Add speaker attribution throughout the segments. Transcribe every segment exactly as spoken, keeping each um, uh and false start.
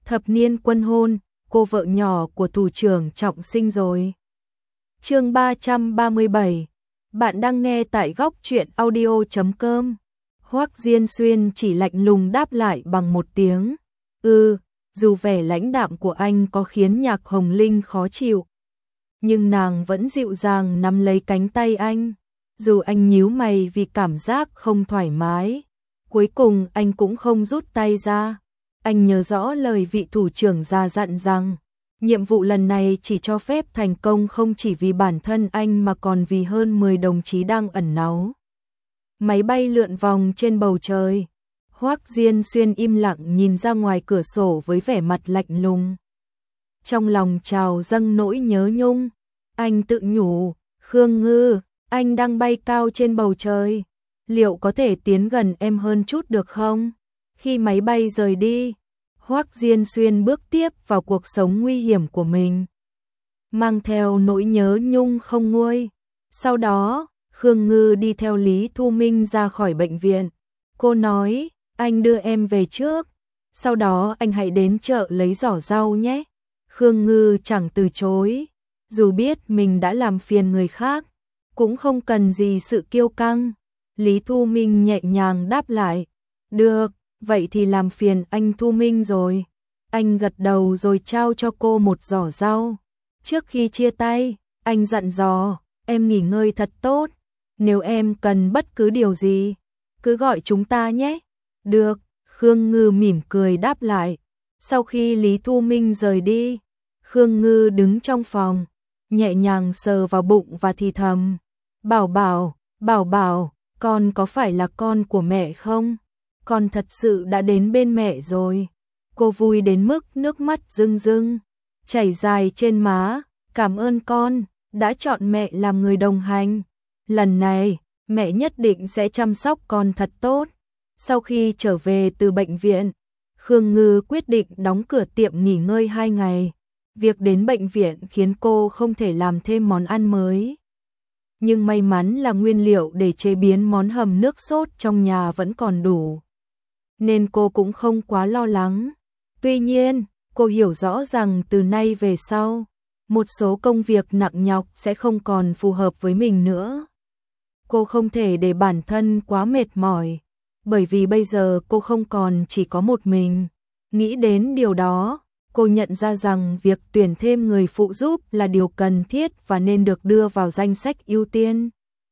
Speaker 1: Thập niên quân hôn, cô vợ nhỏ của thủ trưởng Trọng Sinh rồi. Chương ba trăm ba mươi bảy. Bạn đang nghe tại góc truyện audio chấm com. Hoắc Diên Xuyên chỉ lạnh lùng đáp lại bằng một tiếng. Ừ, dù vẻ lãnh đạm của anh có khiến Nhạc Hồng Linh khó chịu, nhưng nàng vẫn dịu dàng nắm lấy cánh tay anh. Dù anh nhíu mày vì cảm giác không thoải mái, cuối cùng anh cũng không rút tay ra. Anh nhớ rõ lời vị thủ trưởng già dặn rằng, nhiệm vụ lần này chỉ cho phép thành công không chỉ vì bản thân anh mà còn vì hơn mười đồng chí đang ẩn náu. Máy bay lượn vòng trên bầu trời. Hoắc Diên Xuyên im lặng nhìn ra ngoài cửa sổ với vẻ mặt lạnh lùng. Trong lòng trào dâng nỗi nhớ nhung, anh tự nhủ, Khương Ngư, anh đang bay cao trên bầu trời, liệu có thể tiến gần em hơn chút được không? Khi máy bay rời đi, Hoắc Diên Xuyên bước tiếp vào cuộc sống nguy hiểm của mình, mang theo nỗi nhớ nhung không nguôi. Sau đó, Khương Ngư đi theo Lý Thu Minh ra khỏi bệnh viện. Cô nói, anh đưa em về trước, sau đó anh hãy đến chợ lấy giỏ rau nhé. Khương Ngư chẳng từ chối, dù biết mình đã làm phiền người khác, cũng không cần gì sự kiêu căng. Lý Thu Minh nhẹ nhàng đáp lại, được, vậy thì làm phiền anh Thu Minh rồi. Anh gật đầu rồi trao cho cô một giỏ rau. Trước khi chia tay, anh dặn dò, em nghỉ ngơi thật tốt, nếu em cần bất cứ điều gì, cứ gọi chúng ta nhé. Được, Khương Ngư mỉm cười đáp lại. Sau khi Lý Thu Minh rời đi, Khương Ngư đứng trong phòng, nhẹ nhàng sờ vào bụng và thì thầm, Bảo Bảo, Bảo Bảo, con có phải là con của mẹ không? Con thật sự đã đến bên mẹ rồi. Cô vui đến mức nước mắt rưng rưng chảy dài trên má. Cảm ơn con đã chọn mẹ làm người đồng hành. Lần này, mẹ nhất định sẽ chăm sóc con thật tốt. Sau khi trở về từ bệnh viện, Khương Ngư quyết định đóng cửa tiệm nghỉ ngơi hai ngày. Việc đến bệnh viện khiến cô không thể làm thêm món ăn mới, nhưng may mắn là nguyên liệu để chế biến món hầm nước sốt trong nhà vẫn còn đủ, nên cô cũng không quá lo lắng. Tuy nhiên, cô hiểu rõ rằng từ nay về sau, một số công việc nặng nhọc sẽ không còn phù hợp với mình nữa. Cô không thể để bản thân quá mệt mỏi, bởi vì bây giờ cô không còn chỉ có một mình. Nghĩ đến điều đó, cô nhận ra rằng việc tuyển thêm người phụ giúp là điều cần thiết và nên được đưa vào danh sách ưu tiên.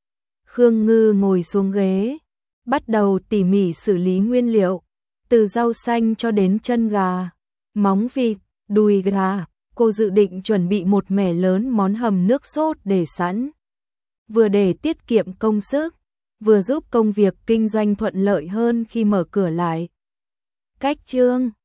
Speaker 1: Khương Ngư ngồi xuống ghế, bắt đầu tỉ mỉ xử lý nguyên liệu, từ rau xanh cho đến chân gà, móng vịt, đùi gà. Cô dự định chuẩn bị một mẻ lớn món hầm nước sốt để sẵn, vừa để tiết kiệm công sức, vừa giúp công việc kinh doanh thuận lợi hơn khi mở cửa lại. Cách chương